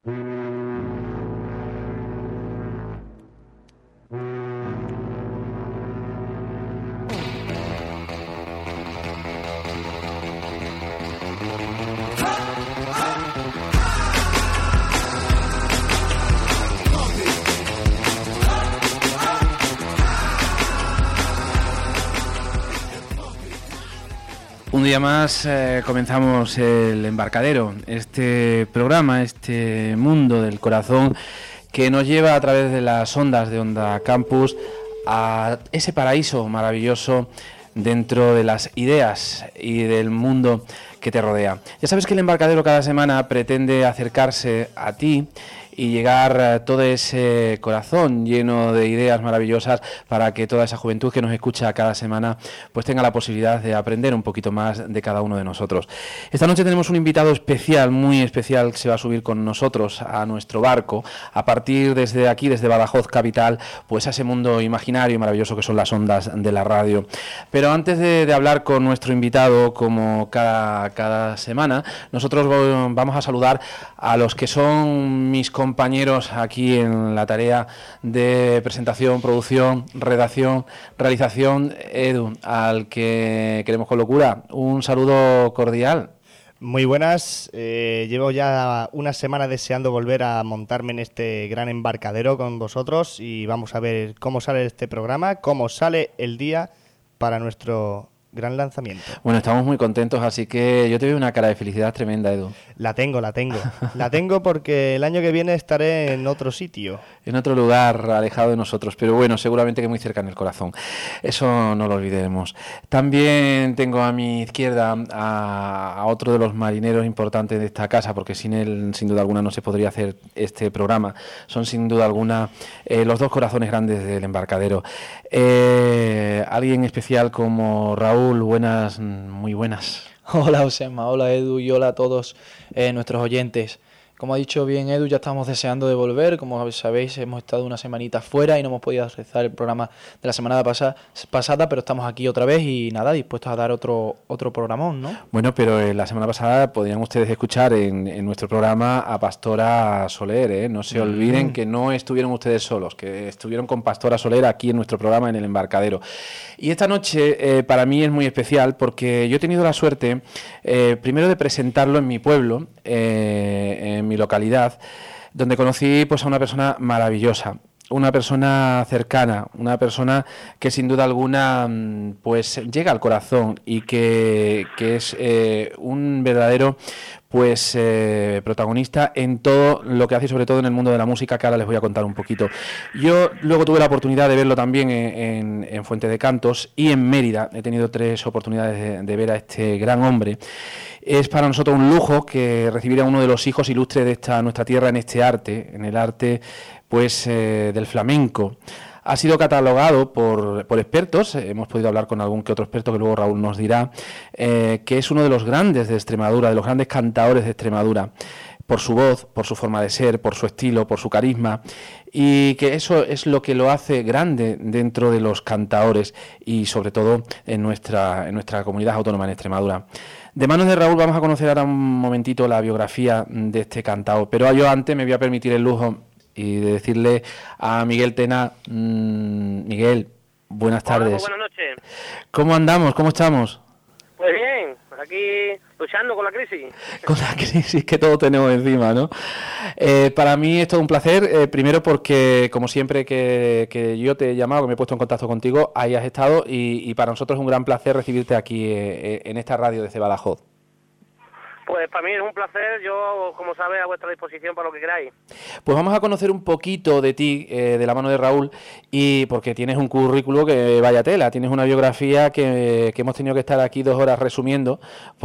Un día más comenzamos el Embarcadero, este programa, este mundo del corazón que nos lleva a través de las ondas de Onda Campus a ese paraíso maravilloso dentro de las ideas y del mundo que te rodea. Ya sabes que el Embarcadero cada semana pretende acercarse a ti y llegar a todo ese corazón lleno de ideas maravillosas para que toda esa juventud que nos escucha cada semana pues tenga la posibilidad de aprender un poquito más de cada uno de nosotros. Esta noche tenemos un invitado especial, muy especial, que se va a subir con nosotros a nuestro barco a partir desde aquí, desde Badajoz capital, pues a ese mundo imaginario y maravilloso que son las ondas de la radio. Pero antes de hablar con nuestro invitado, como cada semana, nosotros vamos a saludar a los que son mis compañeros aquí en la tarea de presentación, producción, redacción, realización. Edu, al que queremos con locura, un saludo cordial. Muy buenas, llevo ya una semana deseando volver a montarme en este gran embarcadero con vosotros y vamos a ver cómo sale este programa, cómo sale el día para nuestro gran lanzamiento. Bueno, estamos muy contentos, así que yo te veo una cara de felicidad tremenda, Edu. La tengo. La tengo porque el año que viene estaré en otro sitio. En otro lugar alejado de nosotros, pero bueno, seguramente que muy cerca en el corazón. Eso no lo olvidemos. También tengo a mi izquierda a otro de los marineros importantes de esta casa, porque sin él, sin duda alguna, no se podría hacer este programa. Son sin duda alguna los dos corazones grandes del embarcadero. Alguien especial como Raúl. Buenas, muy buenas. Hola Josema, hola Edu y hola a todos nuestros oyentes. Como ha dicho bien Edu, ya estamos deseando de volver. Como sabéis, hemos estado una semanita fuera y no hemos podido realizar el programa de la semana pasada, pero estamos aquí otra vez y nada, dispuestos a dar otro programón, ¿no? Bueno, pero la semana pasada podían ustedes escuchar en nuestro programa a Pastora Soler, ¿eh? No se olviden que no estuvieron ustedes solos, que estuvieron con Pastora Soler aquí en nuestro programa en el Embarcadero. Y esta noche para mí es muy especial porque yo he tenido la suerte primero de presentarlo en mi pueblo, en mi localidad, donde conocí pues a una persona maravillosa, una persona cercana, una persona que sin duda alguna pues llega al corazón y que es un verdadero pues protagonista en todo lo que hace, sobre todo en el mundo de la música, que ahora les voy a contar un poquito. Yo luego tuve la oportunidad de verlo también en Fuente de Cantos y en Mérida. He tenido 3 oportunidades de ver a este gran hombre. Es para nosotros un lujo que recibir a uno de los hijos ilustres de esta nuestra tierra en este arte, en el arte pues del flamenco. Ha sido catalogado por expertos, hemos podido hablar con algún que otro experto que luego Raúl nos dirá, que es uno de los grandes de Extremadura, de los grandes cantaores de Extremadura, por su voz, por su forma de ser, por su estilo, por su carisma, y que eso es lo que lo hace grande dentro de los cantaores y sobre todo en nuestra comunidad autónoma en Extremadura. De manos de Raúl vamos a conocer ahora un momentito la biografía de este cantaor, pero yo antes me voy a permitir el lujo y de decirle a Miguel Tena, Miguel, buenas tardes. Hola, buenas noches. ¿Cómo andamos? ¿Cómo estamos? Pues bien, pues aquí luchando con la crisis. Con la crisis que todos tenemos encima, ¿no? Para mí es todo un placer, primero porque, como siempre que yo te he llamado, que me he puesto en contacto contigo, ahí has estado y para nosotros es un gran placer recibirte aquí en esta radio desde Badajoz. Pues para mí es un placer, yo, como sabes, a vuestra disposición para lo que queráis. Pues vamos a conocer un poquito de ti, de la mano de Raúl, y porque tienes un currículo que vaya tela, tienes una biografía que hemos tenido que estar aquí 2 horas resumiendo,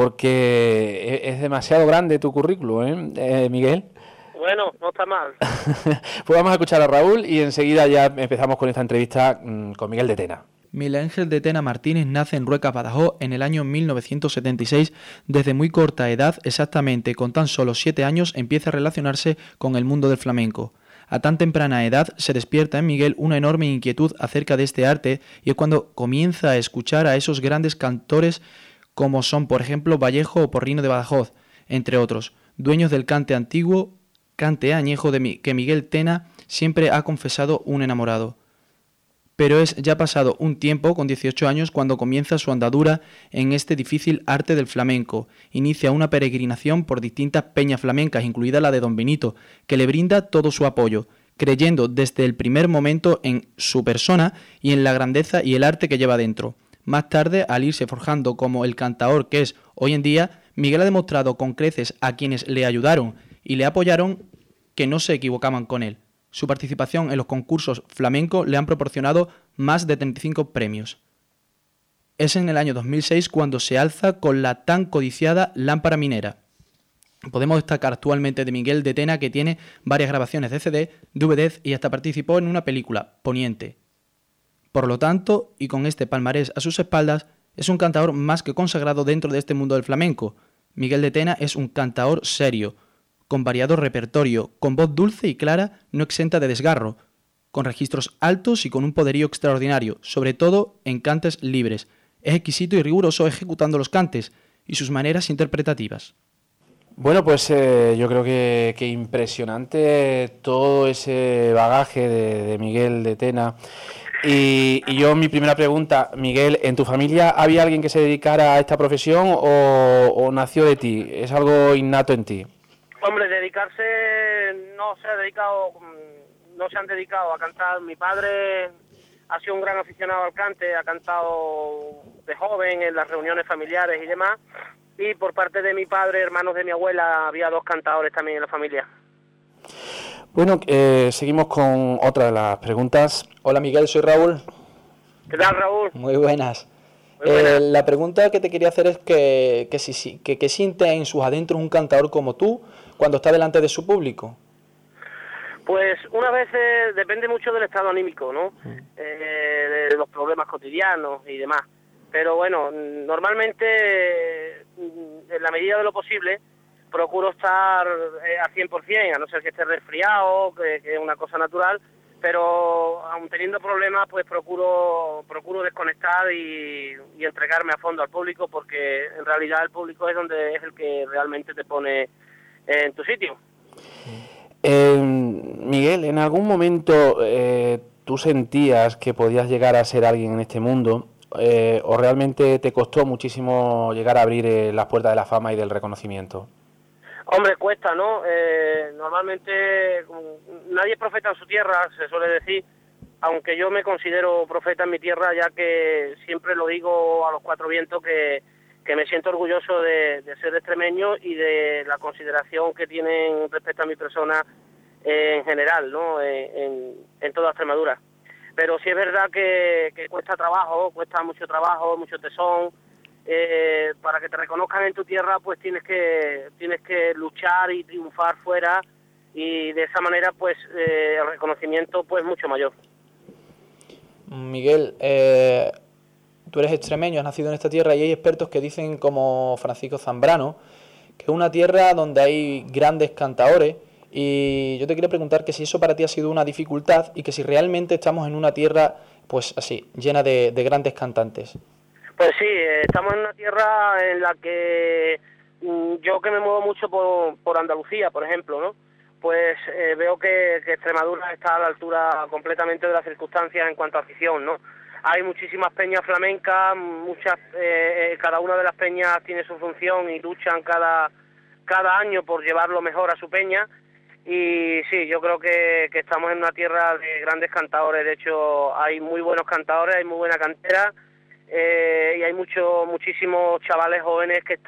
porque es demasiado grande tu currículo, Miguel. Bueno, no está mal. Pues vamos a escuchar a Raúl y enseguida ya empezamos con esta entrevista con Miguel de Tena. Miguel Ángel de Tena Martínez nace en Rueca, Badajoz, en el año 1976. Desde muy corta edad, exactamente con tan solo 7 años, empieza a relacionarse con el mundo del flamenco. A tan temprana edad se despierta en Miguel una enorme inquietud acerca de este arte y es cuando comienza a escuchar a esos grandes cantores como son, por ejemplo, Vallejo o Porrino de Badajoz, entre otros, dueños del cante antiguo cante añejo que Miguel Tena siempre ha confesado un enamorado. Pero es ya pasado un tiempo, con 18 años, cuando comienza su andadura en este difícil arte del flamenco. Inicia una peregrinación por distintas peñas flamencas, incluida la de Don Benito, que le brinda todo su apoyo, creyendo desde el primer momento en su persona y en la grandeza y el arte que lleva dentro. Más tarde, al irse forjando como el cantaor que es hoy en día, Miguel ha demostrado con creces a quienes le ayudaron y le apoyaron que no se equivocaban con él. Su participación en los concursos flamencos le han proporcionado más de 35 premios. Es en el año 2006 cuando se alza con la tan codiciada Lámpara Minera. Podemos destacar actualmente de Miguel de Tena, que tiene varias grabaciones de CD, DVDs y hasta participó en una película, Poniente. Por lo tanto, y con este palmarés a sus espaldas, es un cantaor más que consagrado dentro de este mundo del flamenco. Miguel de Tena es un cantaor serio, con variado repertorio, con voz dulce y clara, no exenta de desgarro, con registros altos y con un poderío extraordinario, sobre todo en cantes libres. Es exquisito y riguroso ejecutando los cantes y sus maneras interpretativas. Bueno, pues yo creo que impresionante todo ese bagaje de Miguel de Tena. Y yo, mi primera pregunta, Miguel, ¿en tu familia había alguien que se dedicara a esta profesión o nació de ti? ¿Es algo innato en ti? Hombre, dedicarse no se han dedicado a cantar. Mi padre ha sido un gran aficionado al cante, ha cantado de joven en las reuniones familiares y demás. Y por parte de mi padre, hermanos de mi abuela, había 2 cantadores también en la familia. Bueno, seguimos con otra de las preguntas. Hola Miguel, soy Raúl. ¿Qué tal, Raúl? Muy buenas. Muy buenas. La pregunta que te quería hacer es que siente en sus adentros un cantador como tú cuando está delante de su público. Pues unas veces depende mucho del estado anímico, ¿no? De los problemas cotidianos y demás. Pero bueno, normalmente, en la medida de lo posible, procuro estar a 100%, a no ser que esté resfriado, que es una cosa natural, pero aun teniendo problemas, pues procuro desconectar y entregarme a fondo al público, porque en realidad el público es el que realmente te pone en tu sitio. Miguel, ¿en algún momento tú sentías que podías llegar a ser alguien en este mundo? ¿O realmente te costó muchísimo llegar a abrir las puertas de la fama y del reconocimiento? Hombre, cuesta, ¿no? Normalmente nadie es profeta en su tierra, se suele decir, aunque yo me considero profeta en mi tierra, ya que siempre lo digo a los 4 vientos que me siento orgulloso de ser extremeño y de la consideración que tienen respecto a mi persona en general, ¿no? En toda Extremadura. Pero sí es verdad que cuesta mucho trabajo, mucho tesón. Para que te reconozcan en tu tierra, pues tienes que luchar y triunfar fuera, y de esa manera pues el reconocimiento pues mucho mayor. Miguel, tú eres extremeño, has nacido en esta tierra y hay expertos que dicen, como Francisco Zambrano, que es una tierra donde hay grandes cantaores. Y yo te quería preguntar que si eso para ti ha sido una dificultad y que si realmente estamos en una tierra, pues así, llena de grandes cantantes. Pues sí, estamos en una tierra en la que yo, que me muevo mucho por Andalucía, por ejemplo, ¿no? Pues veo que Extremadura está a la altura completamente de las circunstancias en cuanto a afición, ¿no? Hay muchísimas peñas flamencas, cada una de las peñas tiene su función y luchan cada año por llevarlo mejor a su peña. Y sí, yo creo que estamos en una tierra de grandes cantadores. De hecho, hay muy buenos cantadores, hay muy buena cantera, y hay muchísimos chavales jóvenes que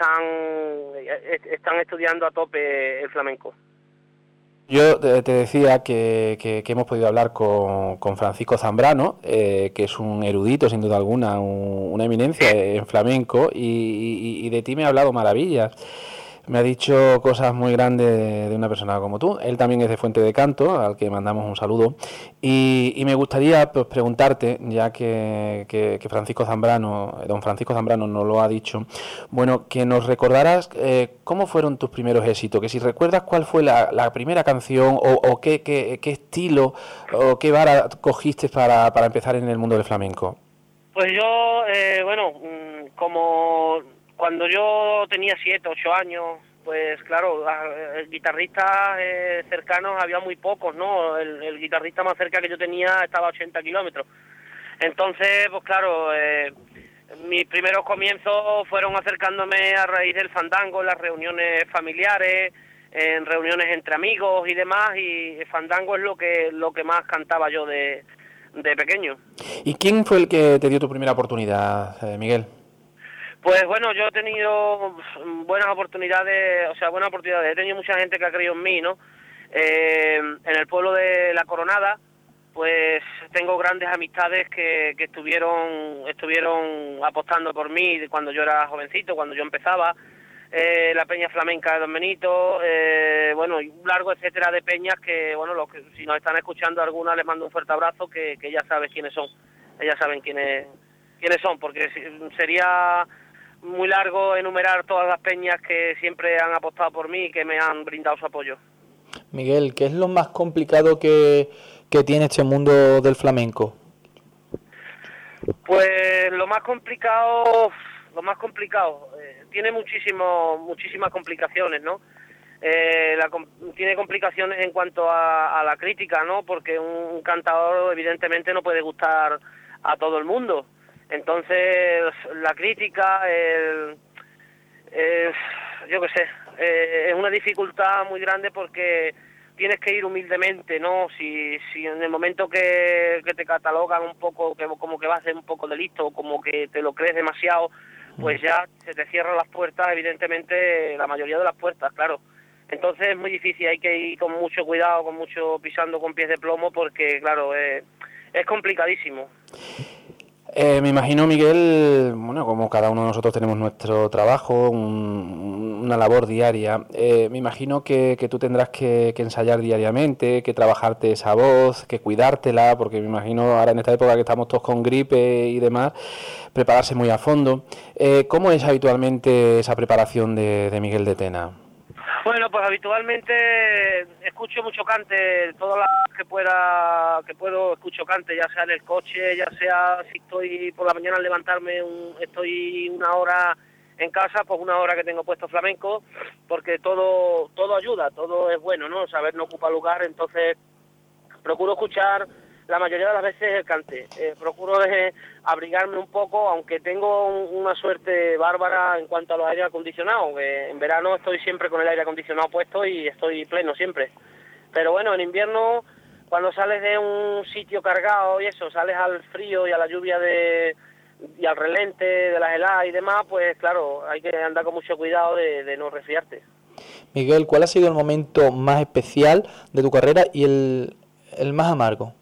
están estudiando a tope el flamenco. Yo te decía que hemos podido hablar con Francisco Zambrano, que es un erudito, sin duda alguna, una eminencia en flamenco, y de ti me ha hablado maravillas. Me ha dicho cosas muy grandes de una persona como tú. Él también es de Fuente de Canto, al que mandamos un saludo. Y me gustaría pues preguntarte, ya que Francisco Zambrano, don Francisco Zambrano nos lo ha dicho, bueno, que nos recordaras cómo fueron tus primeros éxitos, que si recuerdas cuál fue la primera canción o qué estilo o qué vara cogiste para empezar en el mundo del flamenco. Pues yo, como cuando yo tenía 7, 8 años, pues claro, guitarristas cercanos había muy pocos, ¿no? El guitarrista más cerca que yo tenía estaba a 80 kilómetros. Entonces, pues claro, mis primeros comienzos fueron acercándome a raíz del fandango, en las reuniones familiares, en reuniones entre amigos y demás, y fandango es lo que más cantaba yo de pequeño. ¿Y quién fue el que te dio tu primera oportunidad, Miguel? Pues bueno, yo he tenido buenas oportunidades, he tenido mucha gente que ha creído en mí, ¿no? En el pueblo de La Coronada, pues tengo grandes amistades que estuvieron apostando por mí cuando yo era jovencito, cuando yo empezaba. La Peña Flamenca de Don Benito, y un largo etcétera de peñas que, bueno, si nos están escuchando alguna les mando un fuerte abrazo, que ya sabes quiénes son, ellas saben quiénes son, porque sería muy largo enumerar todas las peñas que siempre han apostado por mí y que me han brindado su apoyo. Miguel, ¿qué es lo más complicado que tiene este mundo del flamenco? Pues lo más complicado, tiene muchísimas complicaciones, ¿no? Tiene complicaciones en cuanto a la crítica, ¿no? Porque un cantador evidentemente no puede gustar a todo el mundo. Entonces la crítica, yo qué sé, es una dificultad muy grande porque tienes que ir humildemente, ¿no? Si en el momento que te catalogan un poco, como que vas a ser un poco de listo, como que te lo crees demasiado, pues ya se te cierran las puertas, evidentemente, la mayoría de las puertas, claro. Entonces es muy difícil, hay que ir con mucho cuidado, pisando con pies de plomo, porque, claro, es complicadísimo. Me imagino, Miguel, bueno, como cada uno de nosotros tenemos nuestro trabajo, una labor diaria, me imagino que tú tendrás que ensayar diariamente, que trabajarte esa voz, que cuidártela, porque me imagino ahora en esta época que estamos todos con gripe y demás, prepararse muy a fondo. ¿Cómo es habitualmente esa preparación de Miguel de Tena? Bueno, pues habitualmente escucho mucho cante, todas las que puedo escucho cante, ya sea en el coche, ya sea si estoy por la mañana al levantarme, estoy una hora en casa, pues una hora que tengo puesto flamenco, porque todo ayuda, todo es bueno, ¿no? Saber no ocupa lugar, entonces procuro escuchar la mayoría de las veces el cante. Procuro abrigarme un poco, aunque tengo una suerte bárbara en cuanto a los aires acondicionados, que en verano estoy siempre con el aire acondicionado puesto y estoy pleno siempre. Pero bueno, en invierno, cuando sales de un sitio cargado y eso, sales al frío y a la lluvia y al relente de las heladas y demás, pues claro, hay que andar con mucho cuidado de no resfriarte. Miguel, ¿cuál ha sido el momento más especial de tu carrera y el más amargo?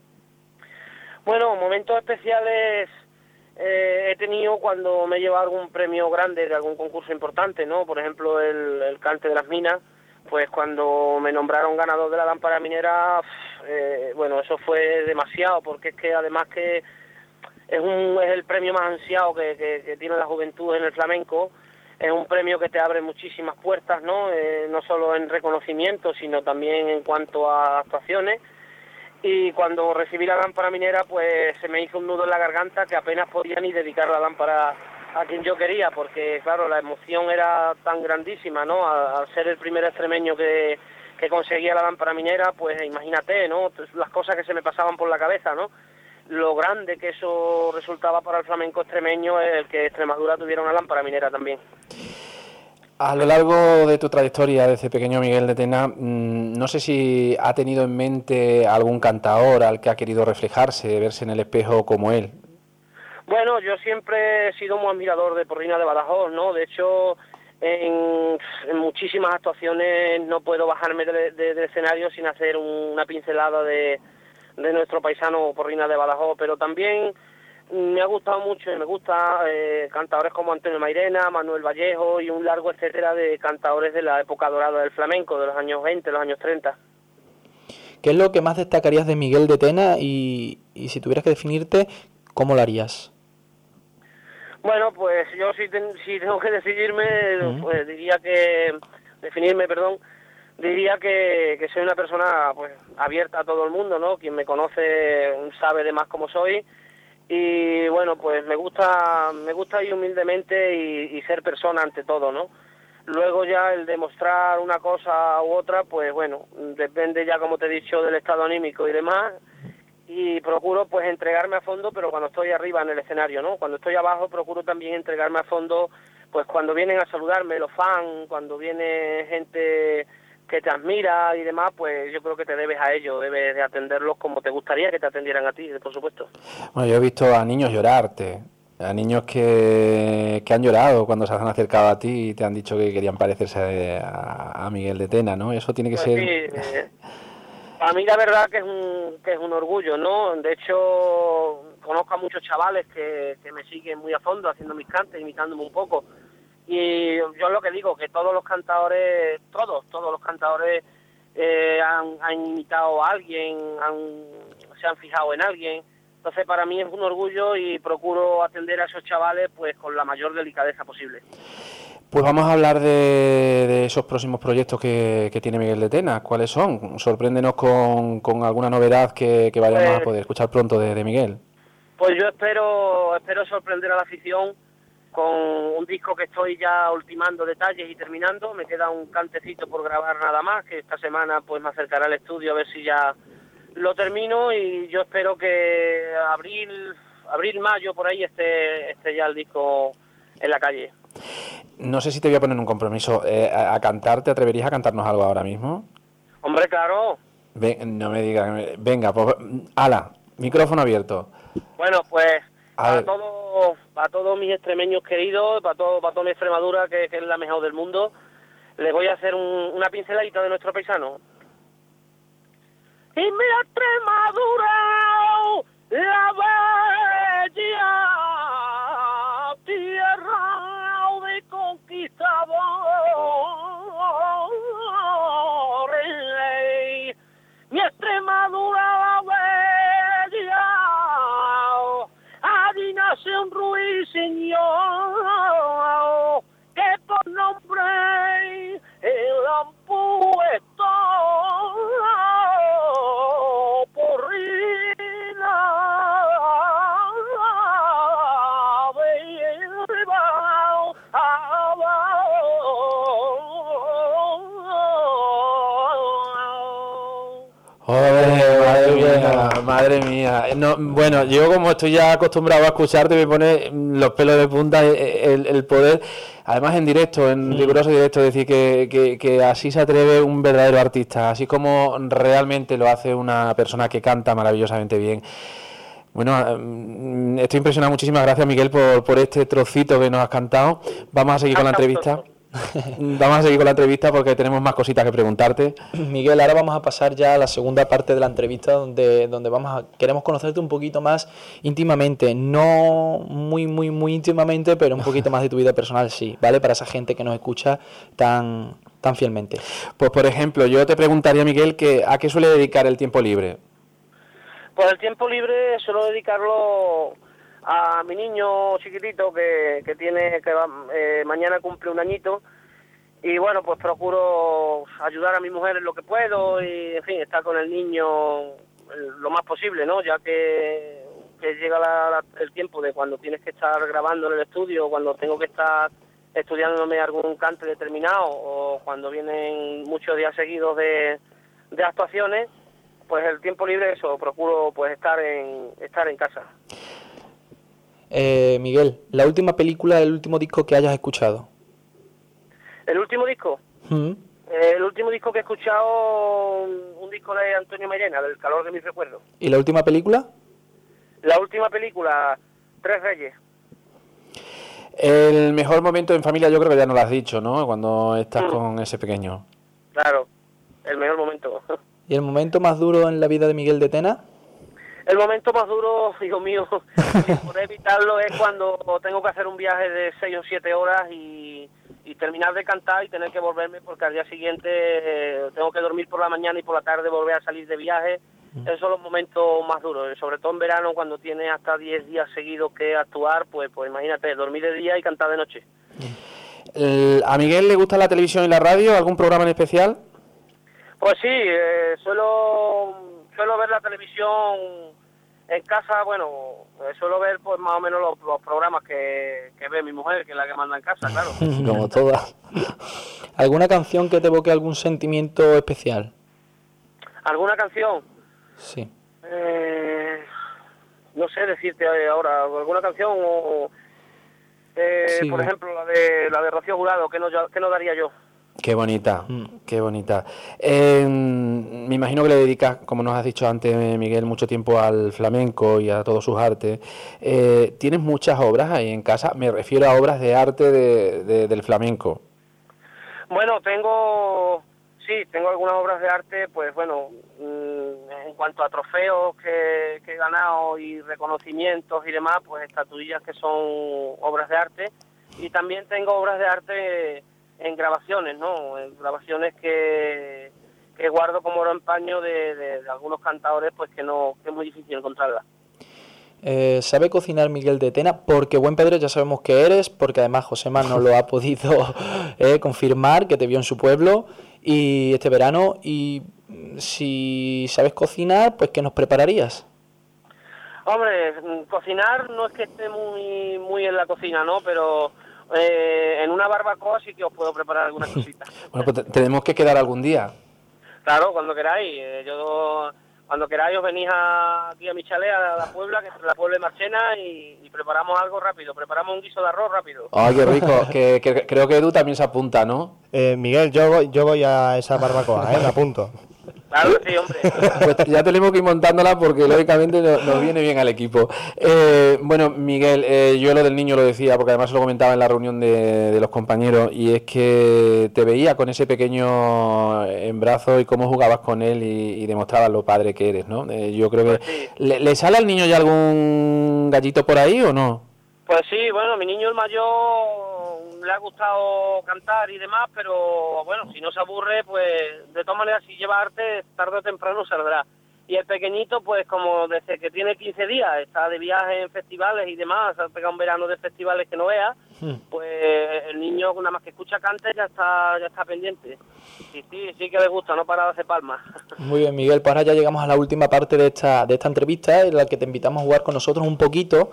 Bueno, momentos especiales he tenido cuando me he llevado algún premio grande de algún concurso importante, ¿no? Por ejemplo, el Cante de las Minas, pues cuando me nombraron ganador de la lámpara minera, bueno, eso fue demasiado, porque es que además que es el premio más ansiado que tiene la juventud en el flamenco. Es un premio que te abre muchísimas puertas, ¿no? No solo en reconocimiento, sino también en cuanto a actuaciones. Y cuando recibí la lámpara minera, pues se me hizo un nudo en la garganta que apenas podía ni dedicar la lámpara a quien yo quería, porque claro, la emoción era tan grandísima, ¿no? Al ser el primer extremeño que conseguía la lámpara minera, pues imagínate, ¿no? Las cosas que se me pasaban por la cabeza, ¿no? Lo grande que eso resultaba para el flamenco extremeño, el que Extremadura tuviera una lámpara minera también. A lo largo de tu trayectoria desde pequeño, Miguel de Tena, no sé si ha tenido en mente algún cantaor al que ha querido reflejarse, verse en el espejo como él. Bueno, yo siempre he sido muy admirador de Porrina de Badajoz, ¿no? De hecho, en muchísimas actuaciones no puedo bajarme del escenario sin hacer una pincelada de nuestro paisano Porrina de Badajoz, pero también me ha gustado mucho y me gusta cantadores como Antonio Mairena, Manuel Vallejo y un largo etcétera de cantadores de la época dorada del flamenco, de los años 20, los años 30. ¿Qué es lo que más destacarías de Miguel de Tena y si tuvieras que definirte, cómo lo harías? Bueno, pues yo si tengo que decidirme, pues diría que soy una persona pues abierta a todo el mundo, ¿no? Quien me conoce sabe de más cómo soy. Y bueno, pues me gusta ir humildemente y ser persona ante todo, ¿no? Luego ya el demostrar una cosa u otra, pues bueno, depende ya, como te he dicho, del estado anímico y demás, y procuro pues entregarme a fondo, pero cuando estoy arriba en el escenario, ¿no? Cuando estoy abajo procuro también entregarme a fondo, pues cuando vienen a saludarme los fans, cuando viene gente que te admira y demás, pues yo creo que te debes a ellos, debes de atenderlos como te gustaría que te atendieran a ti, por supuesto. Bueno, yo he visto a niños llorarte, a niños que han llorado cuando se han acercado a ti y te han dicho que querían parecerse a Miguel de Tena, ¿no? Eso tiene que Pues ser... sí, a mí la verdad que es un orgullo, ¿no? De hecho, conozco a muchos chavales que me siguen muy a fondo haciendo mis cantes, imitándome un poco. Y yo lo que digo, que todos los cantadores, todos los cantadores han imitado a alguien, se han fijado en alguien. Entonces para mí es un orgullo y procuro atender a esos chavales pues con la mayor delicadeza posible. Pues vamos a hablar de esos próximos proyectos que tiene Miguel de Tena. ¿Cuáles son? Sorpréndenos con alguna novedad que vayamos a poder escuchar pronto de Miguel. Pues yo espero sorprender a la afición con un disco que estoy ya ultimando detalles y terminando. Me queda un cantecito por grabar nada más, que esta semana pues me acercaré al estudio a ver si ya lo termino, y yo espero que abril, mayo, por ahí esté ya el disco en la calle. No sé si te voy a poner un compromiso. ¿A cantar te atreverías a cantarnos algo ahora mismo? Hombre, claro. No me digas. Venga, pues, ala, micrófono abierto. Bueno, pues para todos mis extremeños queridos, para toda mi Extremadura, que es la mejor del mundo, les voy a hacer una pinceladita de nuestro paisano. Y mi Extremadura, la bella tierra de conquistadores, mi Extremadura, la bella, allí nace un ruiseñor que por nombre el han puesto Porrina Madre mía. No, bueno, yo como estoy ya acostumbrado a escucharte, me pone los pelos de punta el poder, además en directo, en riguroso directo, decir que así se atreve un verdadero artista, así como realmente lo hace una persona que canta maravillosamente bien. Bueno, estoy impresionado. Muchísimas gracias, Miguel, por este trocito que nos has cantado. Vamos a seguir con la entrevista. Vamos a seguir con la entrevista porque tenemos más cositas que preguntarte. Miguel, ahora vamos a pasar ya a la segunda parte de la entrevista donde queremos conocerte un poquito más íntimamente, no muy íntimamente, pero un poquito más de tu vida personal, sí, ¿vale? Para esa gente que nos escucha tan fielmente. Pues por ejemplo, yo te preguntaría, Miguel, ¿a qué suele dedicar el tiempo libre? Pues el tiempo libre suelo dedicarlo a mi niño chiquitito que mañana cumple un añito, y bueno, pues procuro ayudar a mi mujer en lo que puedo y, en fin, estar con el niño lo más posible, ¿no? Ya que llega el tiempo de cuando tienes que estar grabando en el estudio, cuando tengo que estar estudiándome algún cante determinado, o cuando vienen muchos días seguidos de actuaciones, pues el tiempo libre, eso, procuro pues estar en casa. Miguel, la última película, el último disco que hayas escuchado. ¿El último disco? El último disco que he escuchado, un disco de Antonio Mairena, del calor de mis recuerdos. ¿Y la última película? La última película, Tres Reyes. El mejor momento en familia, yo creo que ya nos lo has dicho, ¿no? Cuando estás con ese pequeño. Claro, el mejor momento. ¿Y el momento más duro en la vida de Miguel de Tena? El momento más duro, hijo mío, sin poder evitarlo, es cuando tengo que hacer un viaje de 6 o 7 horas y terminar de cantar y tener que volverme, porque al día siguiente tengo que dormir por la mañana y por la tarde volver a salir de viaje. Esos son los momentos más duros, sobre todo en verano, cuando tienes hasta 10 días seguidos que actuar, pues imagínate, dormir de día y cantar de noche. ¿A Miguel le gusta la televisión y la radio? ¿Algún programa en especial? Pues sí, suelo ver la televisión En casa, bueno, suelo ver pues más o menos los programas que ve mi mujer, que es la que manda en casa, claro. Como todas. ¿Alguna canción que te evoque algún sentimiento especial? ¿Alguna canción? Sí. No sé decirte ahora, alguna canción Sí. por ejemplo, la de Rocío Jurado, ¿qué no daría yo? Qué bonita, qué bonita. Me imagino que le dedicas, como nos has dicho antes, Miguel, mucho tiempo al flamenco y a todos sus artes. ¿Tienes muchas obras ahí en casa? Me refiero a obras de arte del flamenco. Bueno, tengo algunas obras de arte, pues bueno, en cuanto a trofeos que he ganado y reconocimientos y demás, pues estatuillas que son obras de arte. Y también tengo obras de arte en grabaciones, ¿no? En grabaciones que guardo como oro en paño de algunos cantadores, pues que es muy difícil encontrarlas. ¿Sabe cocinar Miguel de Tena? Porque buen Pedro ya sabemos que eres, porque además Josema nos lo ha podido confirmar, que te vio en su pueblo y este verano. Y si sabes cocinar, pues ¿qué nos prepararías? Hombre, cocinar no es que esté muy en la cocina, ¿no? Pero en una barbacoa sí que os puedo preparar algunas cositas. Bueno, pues tenemos que quedar algún día. Claro, cuando queráis. Cuando queráis os venís aquí a mi chalet, a la Puebla, que es la Puebla de Marchena, y preparamos algo rápido. Preparamos un guiso de arroz rápido. ¡Ay, qué rico! que creo que Edu también se apunta, ¿no? Miguel, yo voy a esa barbacoa, me apunto. Claro que sí, hombre. Pues ya tenemos que ir montándola porque lógicamente nos viene bien al equipo. Bueno, Miguel, yo lo del niño lo decía porque además lo comentaba en la reunión de los compañeros, y es que te veía con ese pequeño en brazos y cómo jugabas con él y demostrabas lo padre que eres, ¿no? Yo creo que... Pues sí. ¿Le sale al niño ya algún gallito por ahí o no? Pues sí, bueno, mi niño el mayor le ha gustado cantar y demás, pero bueno, si no se aburre, pues de todas maneras si lleva arte, tarde o temprano saldrá. Y el pequeñito, pues como desde que tiene 15 días, está de viaje en festivales y demás, se ha pegado un verano de festivales que no vea, pues el niño nada más que escucha cantes ya está pendiente. Sí que le gusta, no para de hacer palmas. Muy bien, Miguel, pues ahora ya llegamos a la última parte de esta entrevista, en la que te invitamos a jugar con nosotros un poquito.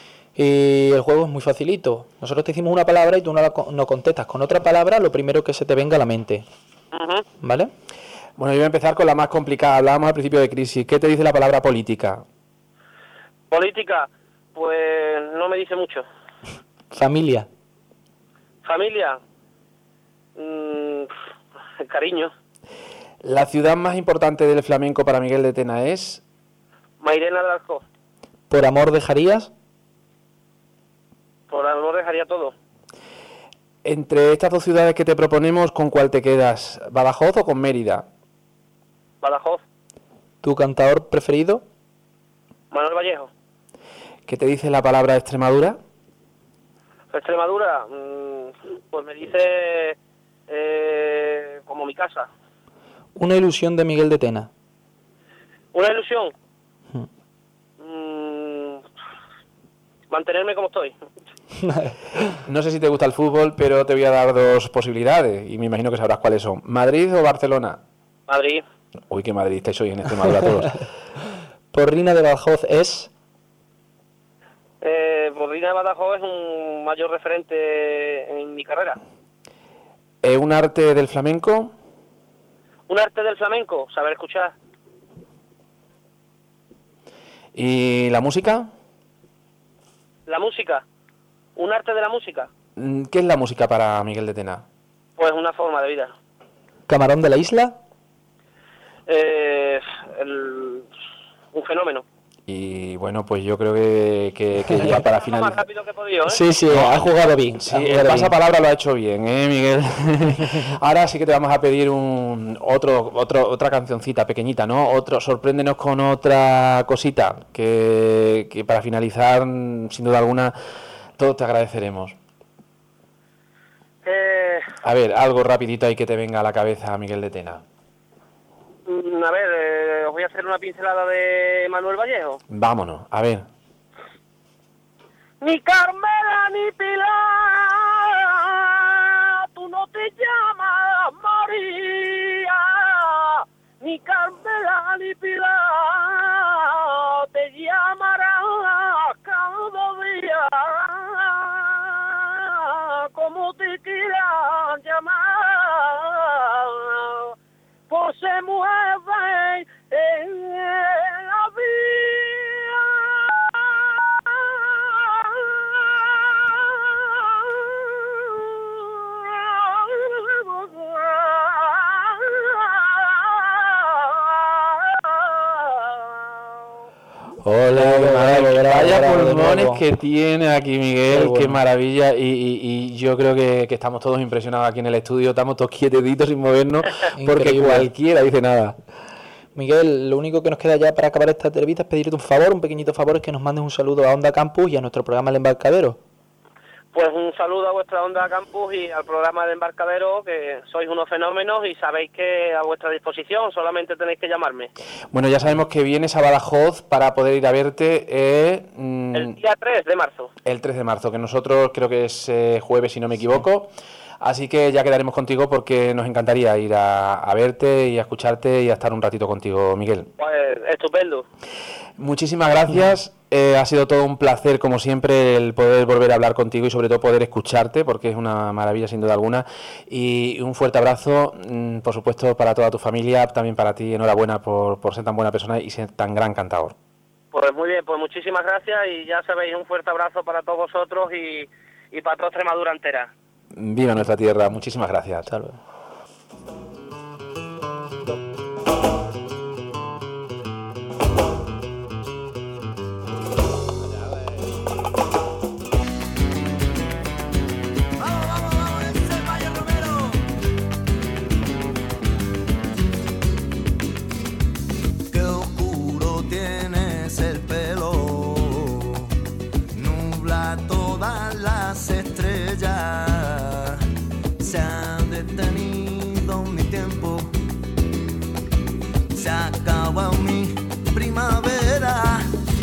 Y el juego es muy facilito. Nosotros te decimos una palabra y tú nos contestas con otra palabra lo primero que se te venga a la mente. ¿Vale? Bueno, yo voy a empezar con la más complicada. Hablábamos al principio de crisis. ¿Qué te dice la palabra política? Política, pues no me dice mucho. Familia. Familia, cariño. La ciudad más importante del flamenco para Miguel de Tena es... Mairena del Alcoz. ¿Por amor dejarías? Por amor dejaría todo. Entre estas dos ciudades que te proponemos, ¿con cuál te quedas? ¿Badajoz o con Mérida? Badajoz. ¿Tu cantador preferido? Manuel Vallejo. ¿Qué te dice la palabra Extremadura? Extremadura, pues me dice como mi casa. Una ilusión de Miguel de Tena. Una ilusión. Mantenerme como estoy. No sé si te gusta el fútbol, pero te voy a dar dos posibilidades y me imagino que sabrás cuáles son. ¿Madrid o Barcelona? Madrid. Uy, qué Madrid estáis hoy en Extremadura todos. Porrina de Badajoz es... Porrina de Badajoz es un mayor referente en mi carrera. ¿Un arte del flamenco? Un arte del flamenco, saber escuchar. ¿Y la música? La música, un arte de la música. ¿Qué es la música para Miguel de Tena? Pues una forma de vida. ¿Camarón de la isla? Un fenómeno. Y bueno, pues yo creo que ya para Más finalizar... rápido que he podido, ¿eh? Sí, ha jugado bien. Sí, el pasapalabra lo ha hecho bien, Miguel? Ahora sí que te vamos a pedir otra cancioncita pequeñita, ¿no? Sorpréndenos con otra cosita que para finalizar, sin duda alguna, todos te agradeceremos. A ver, algo rapidito ahí que te venga a la cabeza, Miguel de Tena. A ver, os voy a hacer una pincelada de Manuel Vallejo. Vámonos, a ver. Ni Carmela ni Pilar, tú no te llamas María. Ni Carmela ni Pilar, te llamas Vaya pulmones que tiene aquí Miguel, qué maravilla. Y yo creo que estamos todos impresionados aquí en el estudio, estamos todos quietecitos sin movernos, porque cualquiera dice nada. Miguel, lo único que nos queda ya para acabar esta entrevista es pedirte un favor, un pequeñito favor, es que nos mandes un saludo a Onda Campus y a nuestro programa El Embarcadero. Pues un saludo a vuestra Onda Campus y al programa del Embarcadero, que sois unos fenómenos y sabéis que a vuestra disposición, solamente tenéis que llamarme. Bueno, ya sabemos que vienes a Badajoz para poder ir a verte el día 3 de marzo. El 3 de marzo, que nosotros creo que es jueves, si no me equivoco. Así que ya quedaremos contigo porque nos encantaría ir a verte y a escucharte y a estar un ratito contigo, Miguel. Pues estupendo. Muchísimas gracias. Ha sido todo un placer, como siempre, el poder volver a hablar contigo y sobre todo poder escucharte, porque es una maravilla sin duda alguna. Y un fuerte abrazo, por supuesto, para toda tu familia, también para ti. Enhorabuena por ser tan buena persona y ser tan gran cantador. Pues muy bien, pues muchísimas gracias y ya sabéis, un fuerte abrazo para todos vosotros y para toda Extremadura entera. Viva nuestra tierra, muchísimas gracias. Hasta luego. Se ha detenido mi tiempo, se acaba mi primavera.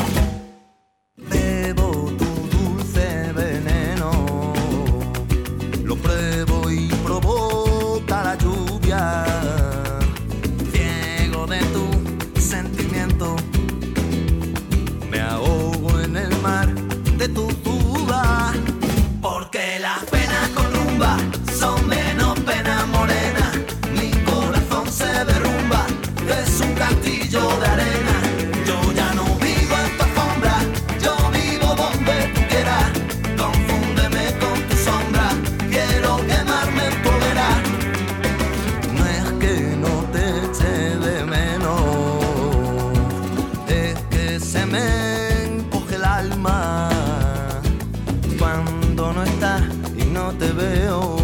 Bebo tu dulce veneno, lo pruebo y provoca la lluvia. Ciego de tu sentimiento, me ahogo en el mar de tu duda. Porque las penas con rumba son menos pena morena. Mi corazón se derrumba, es un castillo de arena. Yo ya no vivo en tu alfombra, yo vivo donde tú quieras. Confúndeme con tu sombra, quiero quemarme en tu hoguera. No es que no te eche de menos, es que se me encoge el alma cuando no estás y no te veo.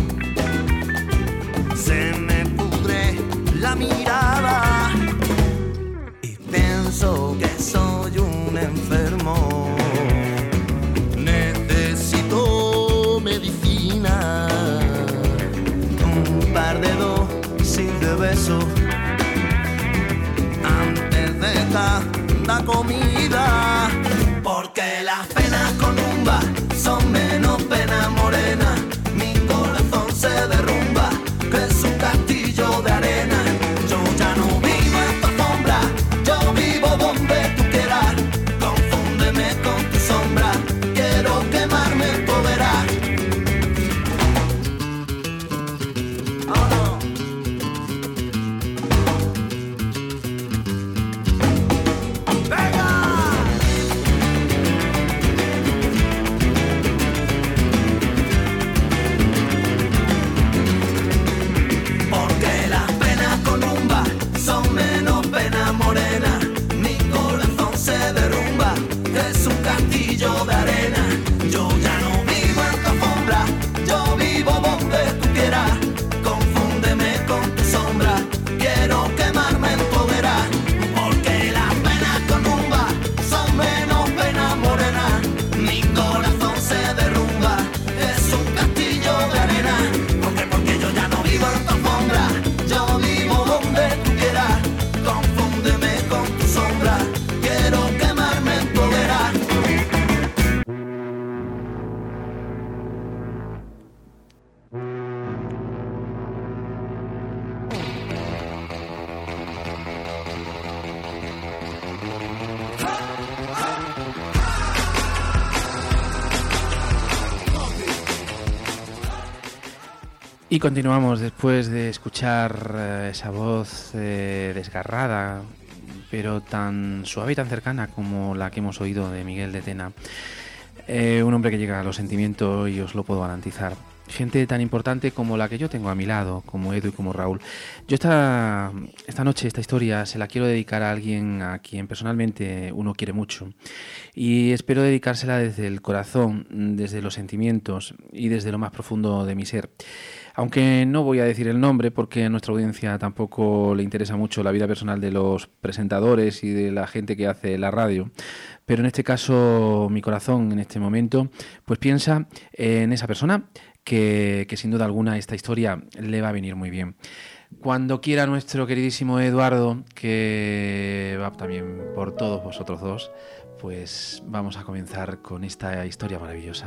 Se me pudre la mirada y pienso que soy un enfermo. Necesito medicina, un par de dosis de besos antes de cada comida. Porque las penas con rumba son menos pena morena. Mi corazón se derrumba, que es un castillo de arena. Yo ya no vivo en tu alfombra, yo vivo donde tú quieras. Confúndeme con tu sombra, quiero quemarme en tu hoguera. Oh, no. ¡Venga! De arena, yo ya no vivo en tu alfombra, yo vivo donde tú quieras. Confúndeme con tu sombra, quiero quemarme en tu hoguera. Porque las penas con rumba son menos pena morena. Mi corazón se derrumba, es un castillo de arena. Porque yo ya no vivo en tu alfombra, yo vivo donde tú quieras. Confúndeme con tu sombra, quiero quemarme en tu hoguera. Y continuamos después de escuchar esa voz desgarrada, pero tan suave y tan cercana como la que hemos oído de Miguel de Tena. Un hombre que llega a los sentimientos y os lo puedo garantizar. gente tan importante como la que yo tengo a mi lado, como Edu y como Raúl. Yo esta noche, esta historia, se la quiero dedicar a alguien a quien personalmente uno quiere mucho. Y espero dedicársela desde el corazón, desde los sentimientos y desde lo más profundo de mi ser. Aunque no voy a decir el nombre porque a nuestra audiencia tampoco le interesa mucho la vida personal de los presentadores y de la gente que hace la radio. Pero en este caso, mi corazón en este momento, pues piensa en esa persona que sin duda alguna esta historia le va a venir muy bien. Cuando quiera nuestro queridísimo Eduardo, que va también por todos vosotros dos, pues vamos a comenzar con esta historia maravillosa.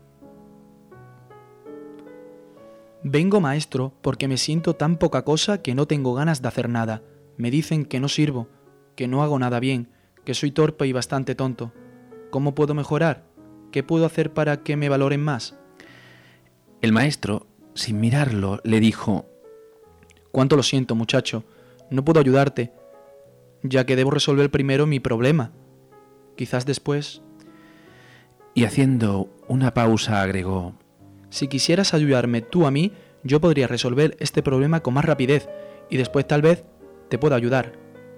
Vengo, maestro, porque me siento tan poca cosa que no tengo ganas de hacer nada. Me dicen que no sirvo, que no hago nada bien, que soy torpe y bastante tonto. ¿Cómo puedo mejorar? ¿Qué puedo hacer para que me valoren más? El maestro, sin mirarlo, le dijo: Cuánto lo siento, muchacho. No puedo ayudarte, ya que debo resolver primero mi problema. Quizás después... Y haciendo una pausa agregó: Si quisieras ayudarme tú a mí, yo podría resolver este problema con más rapidez y después tal vez te pueda ayudar.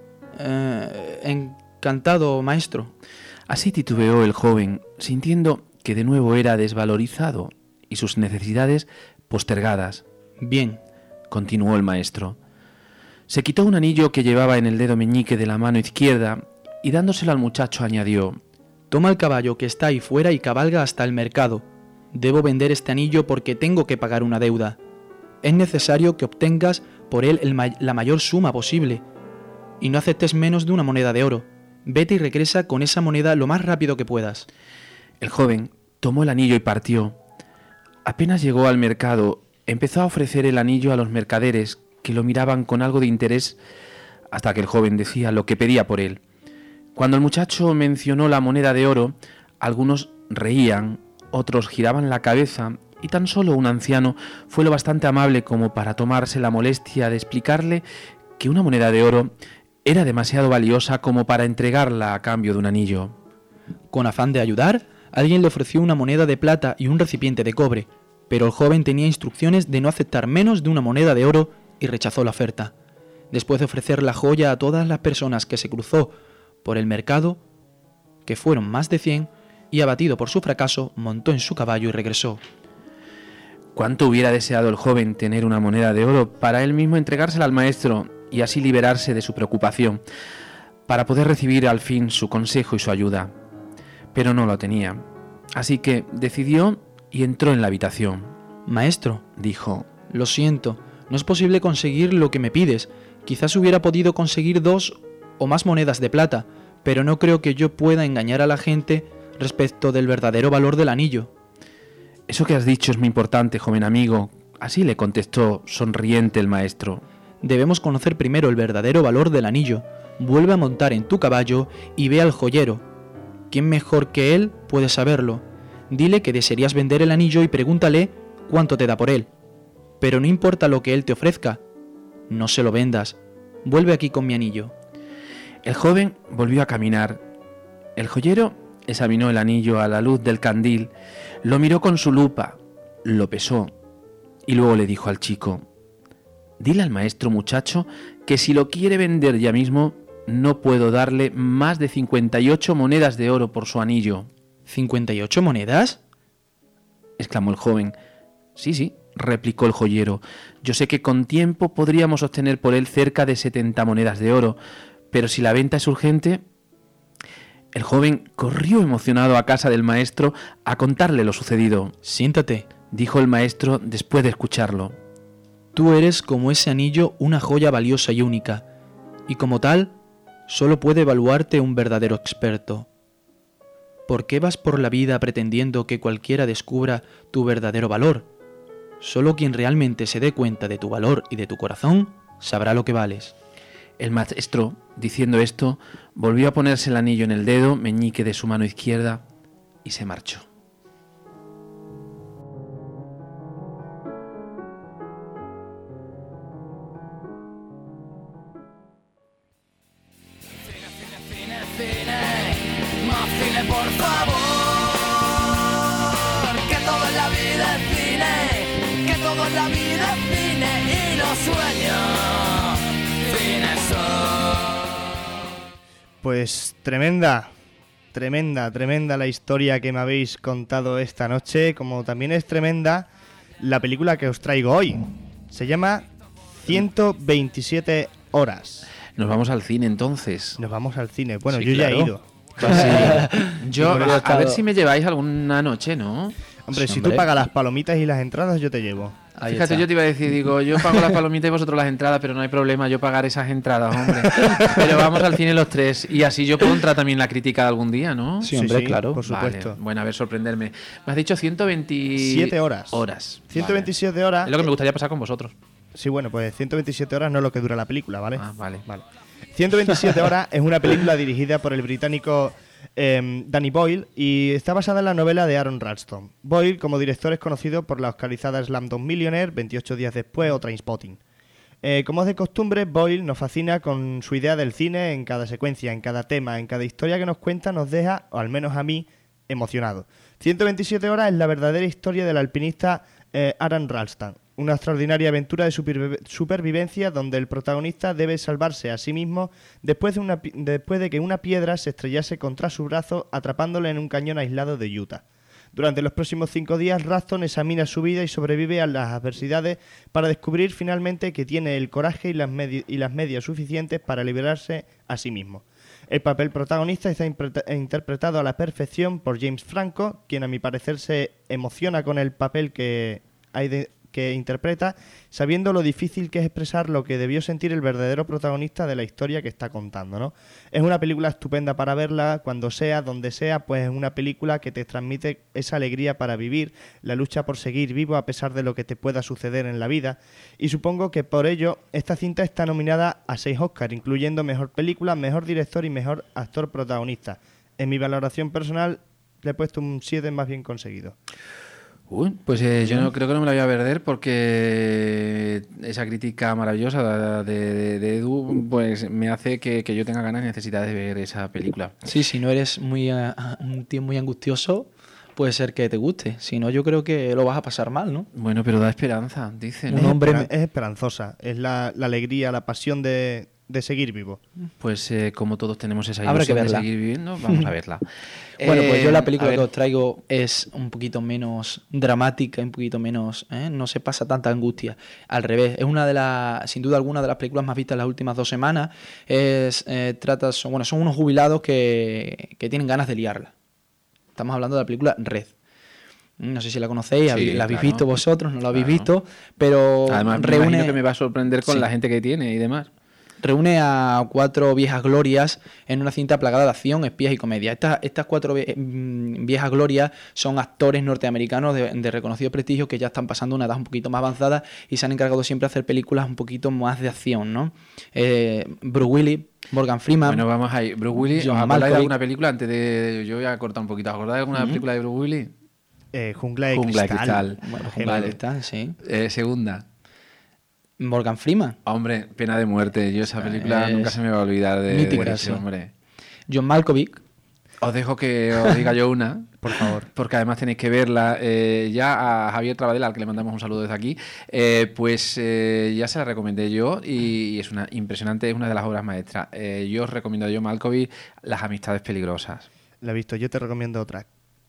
Encantado, maestro. Así titubeó el joven, sintiendo que de nuevo era desvalorizado y sus necesidades postergadas. Bien, continuó el maestro. Se quitó un anillo que llevaba en el dedo meñique de la mano izquierda y dándoselo al muchacho añadió: Toma el caballo que está ahí fuera y cabalga hasta el mercado. Debo vender este anillo porque tengo que pagar una deuda. Es necesario que obtengas por él la mayor suma posible y no aceptes menos de una moneda de oro. Vete y regresa con esa moneda lo más rápido que puedas. El joven tomó el anillo y partió. Apenas llegó al mercado, empezó a ofrecer el anillo a los mercaderes que lo miraban con algo de interés hasta que el joven decía lo que pedía por él. Cuando el muchacho mencionó la moneda de oro, algunos reían, otros giraban la cabeza y tan solo un anciano fue lo bastante amable como para tomarse la molestia de explicarle que una moneda de oro era demasiado valiosa como para entregarla a cambio de un anillo. Con afán de ayudar, alguien le ofreció una moneda de plata y un recipiente de cobre, pero el joven tenía instrucciones de no aceptar menos de una moneda de oro y rechazó la oferta. Después de ofrecer la joya a todas las personas que se cruzó por el mercado, que fueron más de 100, y abatido por su fracaso, montó en su caballo y regresó. Cuánto hubiera deseado el joven tener una moneda de oro para él mismo entregársela al maestro y así liberarse de su preocupación, para poder recibir al fin su consejo y su ayuda. Pero no lo tenía, así que decidió y entró en la habitación. Maestro, dijo, lo siento, no es posible conseguir lo que me pides. Quizás hubiera podido conseguir 2 o más monedas de plata, pero no creo que yo pueda engañar a la gente respecto del verdadero valor del anillo. Eso que has dicho es muy importante, joven amigo. Así le contestó sonriente el maestro. Debemos conocer primero el verdadero valor del anillo. Vuelve a montar en tu caballo y ve al joyero. ¿Quién mejor que él puede saberlo? Dile que desearías vender el anillo y pregúntale cuánto te da por él. Pero no importa lo que él te ofrezca. No se lo vendas. Vuelve aquí con mi anillo. El joven volvió a caminar. El joyero examinó el anillo a la luz del candil, lo miró con su lupa, lo pesó y luego le dijo al chico: dile al maestro muchacho que si lo quiere vender ya mismo, no puedo darle más de 58 monedas de oro por su anillo. ¿58 monedas? Exclamó el joven. Sí, replicó el joyero. Yo sé que con tiempo podríamos obtener por él cerca de 70 monedas de oro, pero si la venta es urgente... El joven corrió emocionado a casa del maestro a contarle lo sucedido. Siéntate, dijo el maestro después de escucharlo. Tú eres como ese anillo, una joya valiosa y única, y como tal, solo puede evaluarte un verdadero experto. ¿Por qué vas por la vida pretendiendo que cualquiera descubra tu verdadero valor? Solo quien realmente se dé cuenta de tu valor y de tu corazón sabrá lo que vales. El maestro, diciendo esto, volvió a ponerse el anillo en el dedo meñique de su mano izquierda y se marchó. Más cine, por favor, que todo en la vida es cine. la vida es cine y los sueños fines son. Pues tremenda la historia que me habéis contado esta noche, como también es tremenda la película que os traigo hoy. Se llama 127 horas. Nos vamos al cine entonces. Nos vamos al cine. Bueno, Sí, yo claro. ya he ido. Yo, Siempre he a estado- ver si me lleváis alguna noche, ¿no? Hombre, Sí, si hombre. tú pagas las palomitas y las entradas, yo te llevo. Ahí Fíjate, está. yo te iba a decir, digo, yo pago las palomitas y vosotros las entradas, pero no hay problema, yo pagar esas entradas, hombre. Pero vamos al cine los tres y así yo puedo entrar también la crítica de algún día, ¿no? Sí, hombre, claro. Por supuesto. Vale, bueno, a ver, sorprenderme. Me has dicho 127 7 horas. 127 Vale. horas. Es lo que me gustaría pasar con vosotros. Sí, bueno, pues 127 horas no es lo que dura la película, ¿vale? Ah, vale. 127 horas es una película dirigida por el británico Danny Boyle y está basada en la novela de Aaron Ralston. Boyle, como director, es conocido por la oscarizada Slumdog Millionaire, 28 días después o Trainspotting. Como es de costumbre, Boyle nos fascina con su idea del cine en cada secuencia, en cada tema, en cada historia que nos cuenta, nos deja, o al menos a mí, emocionado. 127 horas es la verdadera historia del alpinista Aaron Ralston. Una extraordinaria aventura de supervivencia donde el protagonista debe salvarse a sí mismo después de que una piedra se estrellase contra su brazo atrapándole en un cañón aislado de Utah. Durante los próximos 5 días, Ralston examina su vida y sobrevive a las adversidades para descubrir finalmente que tiene el coraje y las medias suficientes para liberarse a sí mismo. El papel protagonista está interpretado a la perfección por James Franco, quien a mi parecer se emociona con el papel que interpreta, sabiendo lo difícil que es expresar lo que debió sentir el verdadero protagonista de la historia que está contando, ¿no? Es una película estupenda para verla cuando sea, donde sea, pues es una película que te transmite esa alegría para vivir, la lucha por seguir vivo a pesar de lo que te pueda suceder en la vida, y supongo que por ello esta cinta está nominada a 6 Oscars, incluyendo Mejor Película, Mejor Director y Mejor Actor Protagonista. En mi valoración personal le he puesto un 7 más bien conseguido. Uy, pues yo no creo que no me la voy a perder porque esa crítica maravillosa de Edu pues me hace que yo tenga ganas y necesidad de ver esa película. Sí, si no eres un tío muy angustioso, puede ser que te guste. Si no, yo creo que lo vas a pasar mal, ¿no? Bueno, pero da esperanza, dice, ¿no? Un hombre Es esperanzosa, es la alegría, la pasión de seguir vivo. Pues como todos tenemos esa Habrá que ilusión de verla. seguir viviendo, vamos a verla. Bueno, pues yo la A película ver, que os traigo es un poquito menos dramática, un poquito menos, no se pasa tanta angustia. Al revés, es una de las, sin duda alguna, de las películas más vistas en las últimas 2 semanas. Son unos jubilados que tienen ganas de liarla. Estamos hablando de la película Red. No sé si la conocéis, Sí, la habéis claro. visto vosotros, no la habéis Claro. visto, pero Además, me imagino que me va a sorprender con Sí. la gente que tiene y demás. Reúne a 4 viejas glorias en una cinta plagada de acción, espías y comedia. Estas 4 viejas glorias son actores norteamericanos de reconocido prestigio que ya están pasando una edad un poquito más avanzada y se han encargado siempre de hacer películas un poquito más de acción, ¿no? Bruce Willis, Morgan Freeman. Bueno, vamos ahí. Bruce Willis, John ¿os acordáis de Malkovich. alguna película antes de...? Yo voy a cortar un poquito. ¿Os acordáis de alguna película de Bruce Willis? Jungla de Jungla de Cristal. Cristal. Bueno, por ejemplo. vale, está, sí. Segunda. Morgan Freeman, Hombre, Pena de Muerte. Yo esa película Es nunca se me va a olvidar de mítica, ese sí. hombre. John Malkovich. Os dejo que os diga yo una, Por favor. porque además tenéis que verla. Ya a Javier Trabadela, al que le mandamos un saludo desde aquí, ya se la recomendé yo y es una impresionante, es una de las obras maestras. Yo os recomiendo a John Malkovich Las amistades peligrosas. La he visto, yo te recomiendo otra.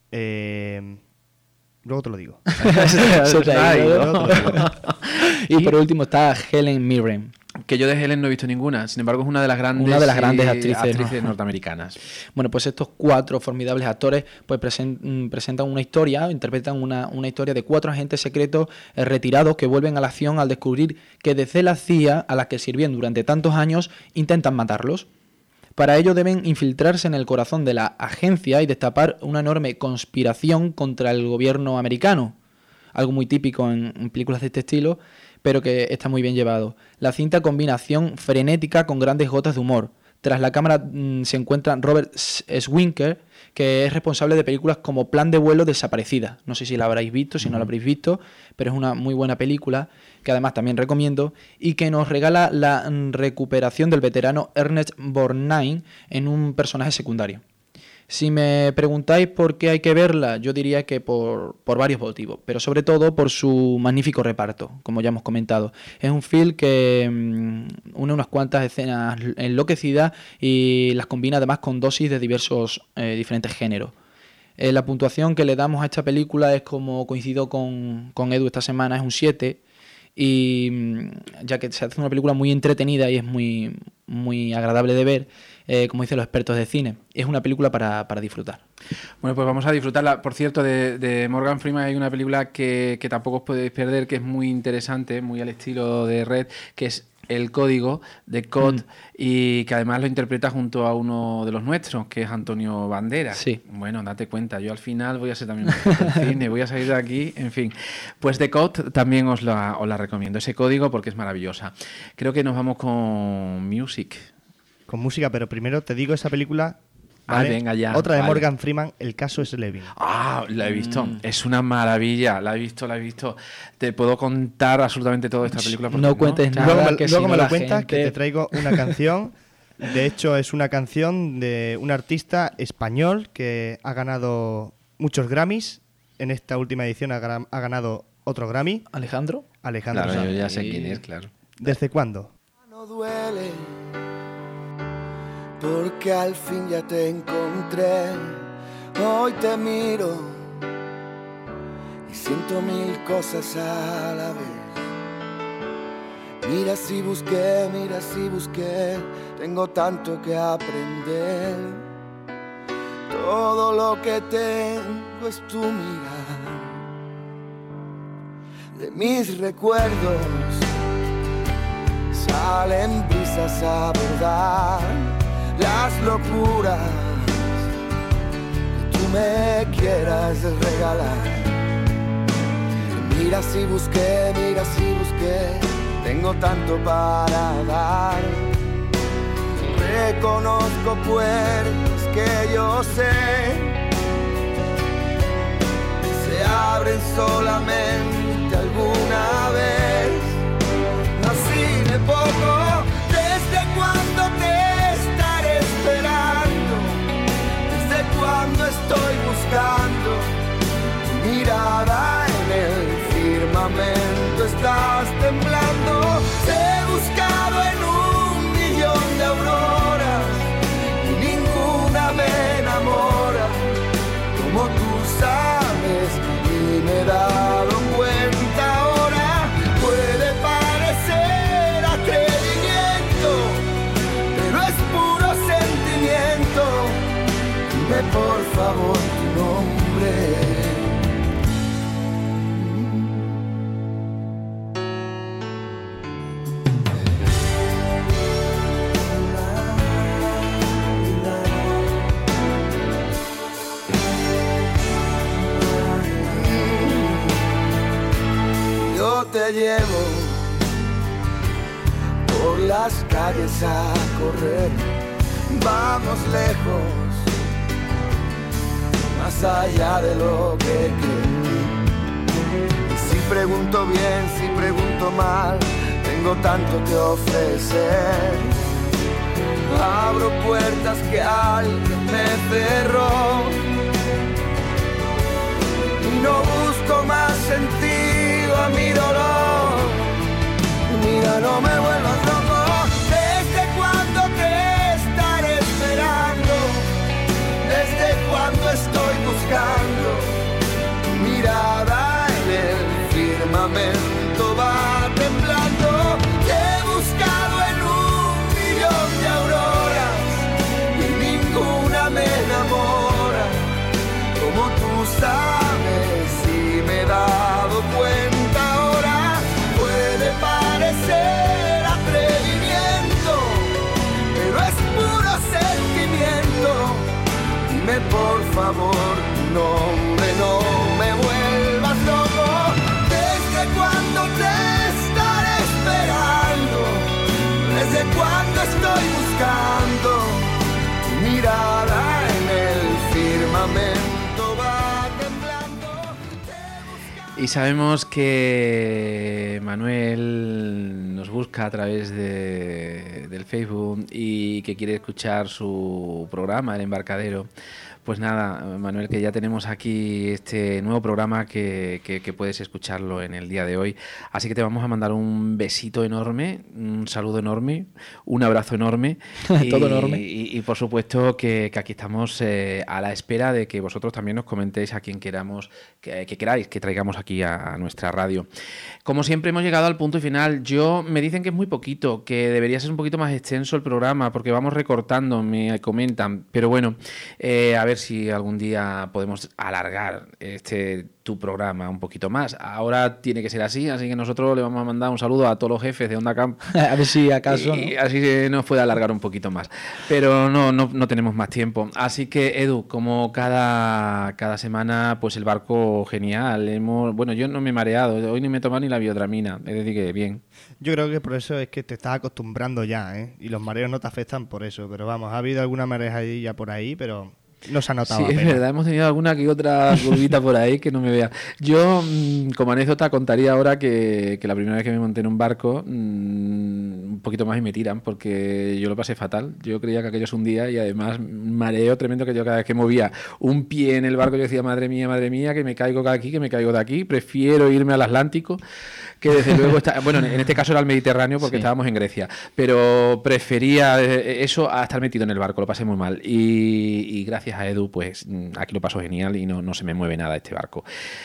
Luego te lo digo. Se te ha ido. Luego te lo digo. Y por último está Helen Mirren. Que yo de Helen no he visto ninguna, sin embargo es una de las grandes, grandes actrices, ¿no? norteamericanas. Bueno, pues estos 4 formidables actores pues presentan una historia, interpretan una historia de 4 agentes secretos retirados que vuelven a la acción al descubrir que desde la CIA, a la que sirvieron durante tantos años, intentan matarlos. Para ello deben infiltrarse en el corazón de la agencia y destapar una enorme conspiración contra el gobierno americano. Algo muy típico en películas de este estilo, pero que está muy bien llevado. La cinta combina acción frenética con grandes gotas de humor. Tras la cámara se encuentra Robert Swinker, que es responsable de películas como Plan de vuelo desaparecida. No sé si la habréis visto, si no la habréis visto, pero es una muy buena película, que además también recomiendo, y que nos regala la recuperación del veterano Ernest Borgnine en un personaje secundario. Si me preguntáis por qué hay que verla, yo diría que por varios motivos, pero sobre todo por su magnífico reparto, como ya hemos comentado. Es un film que une unas cuantas escenas enloquecidas y las combina además con dosis de diversos diferentes géneros. La puntuación que le damos a esta película es, como coincido con Edu esta semana, es un 7, y ya que se hace una película muy entretenida y es muy, muy agradable de ver, como dicen los expertos de cine, es una película para disfrutar. Bueno, pues vamos a disfrutarla. Por cierto, de Morgan Freeman hay una película que tampoco os podéis perder, que es muy interesante, muy al estilo de Red, que es El Código, de Code, y que además lo interpreta junto a uno de los nuestros, que es Antonio Banderas. Sí. Bueno, date cuenta, yo al final voy a ser también un experto en cine, voy a salir de aquí, en fin. Pues The Code también os la recomiendo, ese código, porque es maravillosa. Creo que nos vamos con Music. Con música, pero primero te digo esa película. ¿Vale? Venga ya. Otra de vale. Morgan Freeman, El caso es Levin. Ah, la he visto. Es una maravilla. La he visto. Te puedo contar absolutamente todo de esta película. No cuentes nada. Luego me lo cuentas, que te traigo una canción. De hecho, es una canción de un artista español que ha ganado muchos Grammys. En esta última edición ha ganado otro Grammy. ¿Alejandro? Alejandro. Claro, yo ya sé quién es, claro. ¿Desde cuándo? No duele, porque al fin ya te encontré. Hoy te miro y siento mil cosas a la vez. Mira si busqué, tengo tanto que aprender. Todo lo que tengo es tu mirar. De mis recuerdos salen brisas a bordar las locuras que tú me quieras regalar. Mira si busqué, tengo tanto para dar. Reconozco puertas que yo sé se abren solamente alguna vez. Así de poco, ¿desde cuándo te estaré esperando? ¿Desde cuándo estoy buscando tu mirada en el firmamento? Estás temblando. Te he buscado en 1.000.000 de auroras y ninguna me enamora como tú sabes, y me he dado cuenta ahora. Puede parecer atrevimiento, pero es puro sentimiento. Dime por favor tu nombre. Te llevo por las calles a correr, vamos lejos, más allá de lo que creí. Si pregunto bien, si pregunto mal, tengo tanto que ofrecer. Abro puertas que alguien me cerró y no busco más sentido a mi dolor. Mira, no me vuelvas loco. ¿Desde cuándo te estaré esperando? ¿Desde cuándo estoy buscando tu mirada en el firmamento? Va temblando. Te he buscado en 1.000.000 de auroras y ninguna me enamora como tú sabes, y me he dado cuenta ahora. Puede parecer atrevimiento, pero es puro sentimiento. Dime por favor tu nombre, no me vuelvas loco. ¿Desde cuándo te estaré esperando? ¿Desde cuándo estoy buscando tu mirada en el firmamento? Y sabemos que Manuel nos busca a través del Facebook y que quiere escuchar su programa, El Embarcadero. Pues nada, Manuel, que ya tenemos aquí este nuevo programa que puedes escucharlo en el día de hoy. Así que te vamos a mandar un besito enorme, un saludo enorme, un abrazo enorme. Todo enorme. Y por supuesto que aquí estamos a la espera de que vosotros también nos comentéis a quien queramos, que queráis que traigamos aquí a nuestra radio. Como siempre hemos llegado al punto final. Me dicen que es muy poquito, que debería ser un poquito más extenso el programa porque vamos recortando, me comentan. Pero bueno, a ver si algún día podemos alargar tu programa un poquito más. Ahora tiene que ser así que nosotros le vamos a mandar un saludo a todos los jefes de Onda Camp. A ver si acaso, y así se nos puede alargar un poquito más. Pero no tenemos más tiempo. Así que, Edu, como cada semana, pues el barco genial. Bueno, yo no me he mareado. Hoy ni me he tomado ni la biodramina. Es decir, que bien. Yo creo que por eso es que te estás acostumbrando ya, ¿eh? Y los mareos no te afectan por eso. Pero vamos, ha habido alguna mareadilla por ahí, pero no se ha notado. Sí, es verdad, hemos tenido alguna que otra curvita por ahí que no me vea. Yo, como anécdota, contaría ahora que la primera vez que me monté en un barco, un poquito más y me tiran, porque yo lo pasé fatal. Yo creía que aquello se hundía y además un mareo tremendo que yo cada vez que movía un pie en el barco yo decía, madre mía, que me caigo de aquí, que me caigo de aquí. Prefiero irme al Atlántico, que desde luego está... Bueno, en este caso era el Mediterráneo porque estábamos en Grecia, pero prefería eso a estar metido en el barco, lo pasé muy mal. Y gracias a Edu, pues aquí lo paso genial y no se me mueve nada este barco.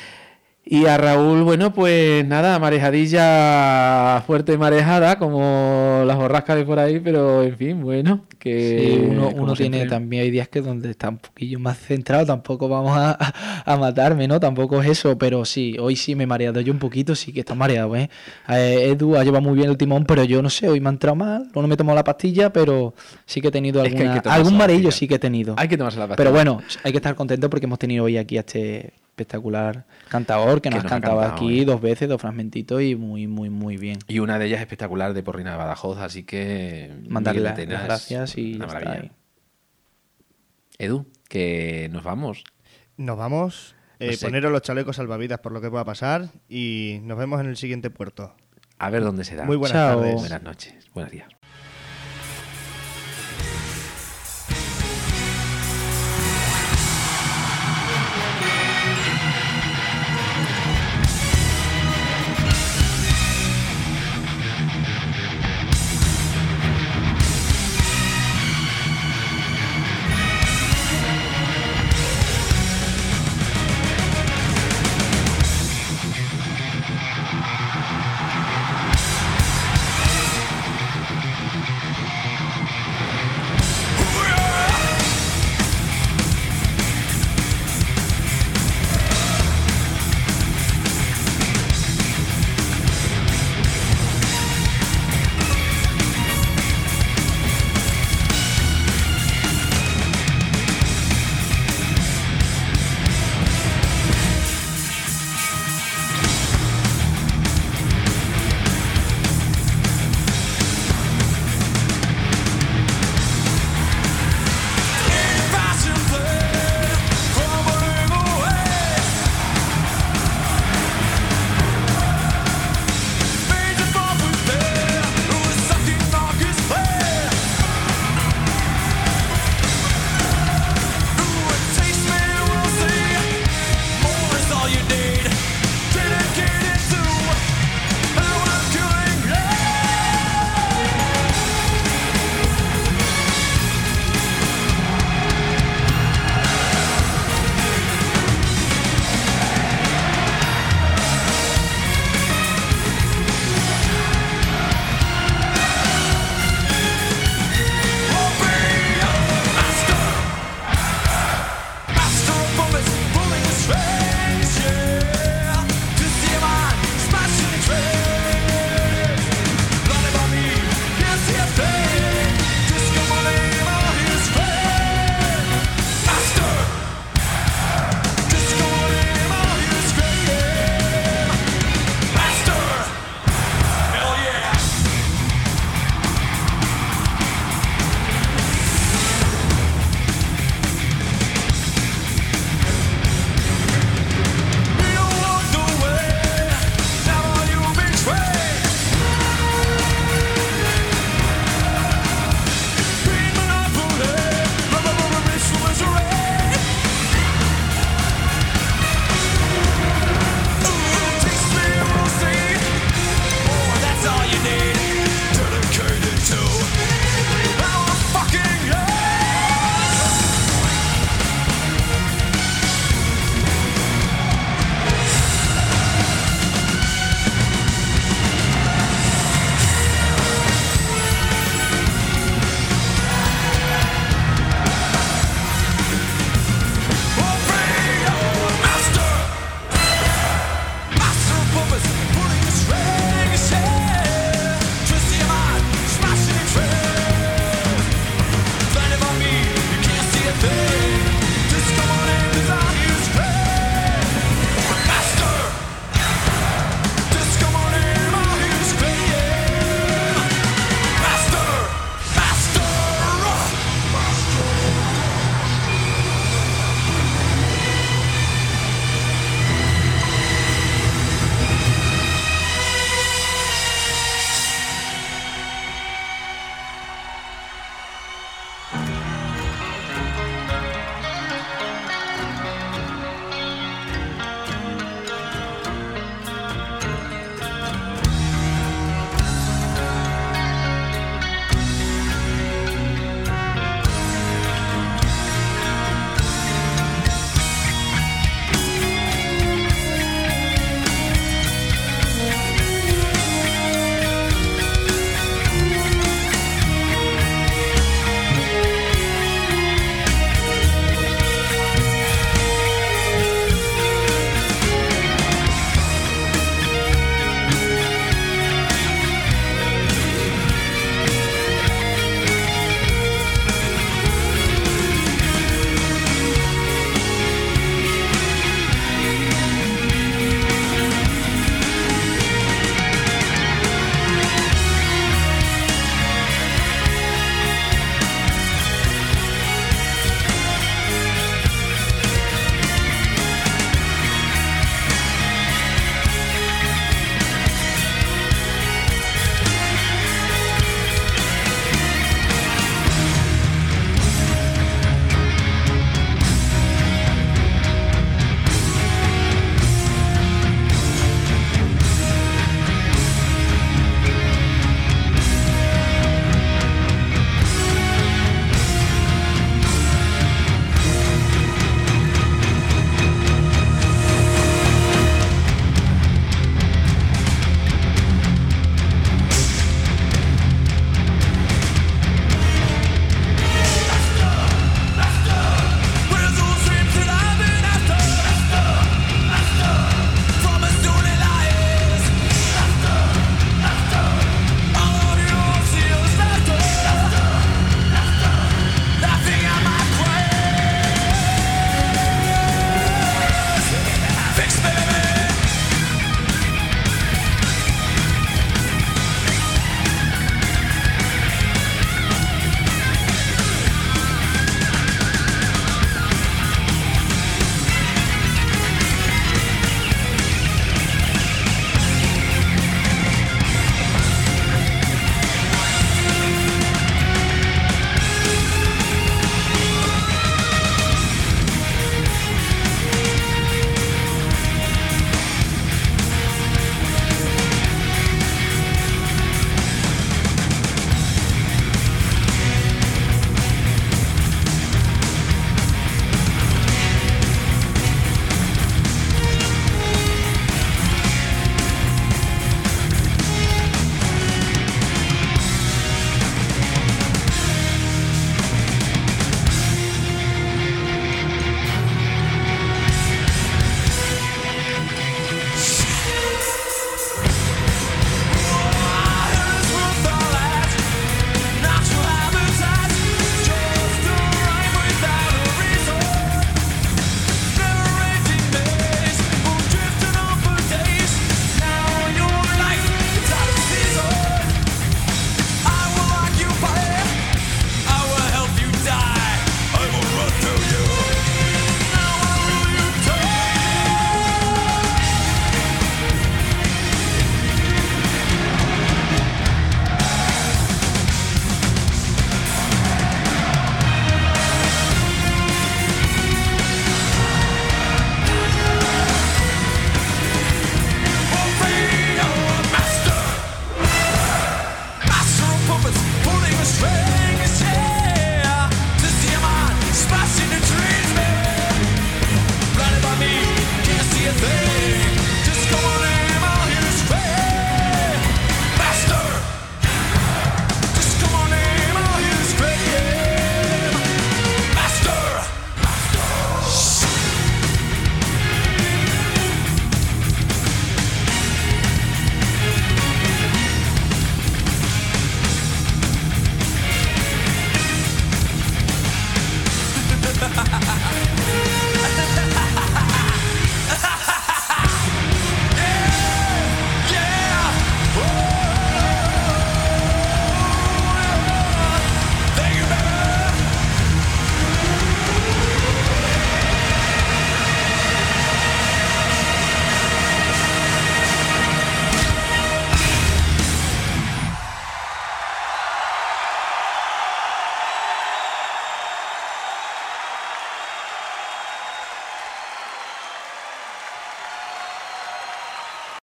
Y a Raúl, bueno, pues nada, marejadilla fuerte marejada, como las borrascas de por ahí, pero en fin, bueno, que... Sí, uno tiene también, hay días que donde está un poquillo más centrado, tampoco vamos a matarme, ¿no? Tampoco es eso, pero sí, hoy sí me he mareado yo un poquito, sí que está mareado, ¿eh? Edu ha llevado muy bien el timón, pero yo no sé, hoy me ha entrado mal, no me he tomado la pastilla, pero sí que he tenido algún mareillo, sí que he tenido. Hay que tomarse la pastilla. Pero bueno, hay que estar contento porque hemos tenido hoy aquí a este espectacular cantador que nos ha cantado aquí 2 veces, 2 fragmentitos y muy bien. Y una de ellas espectacular de Porrina de Badajoz, así que mandarle las gracias y una maravilla. Está ahí. Edu, que nos vamos. Nos vamos. Poneros los chalecos salvavidas por lo que pueda pasar y nos vemos en el siguiente puerto. A ver dónde será. Muy buenas tardes. Buenas noches. Buenos días.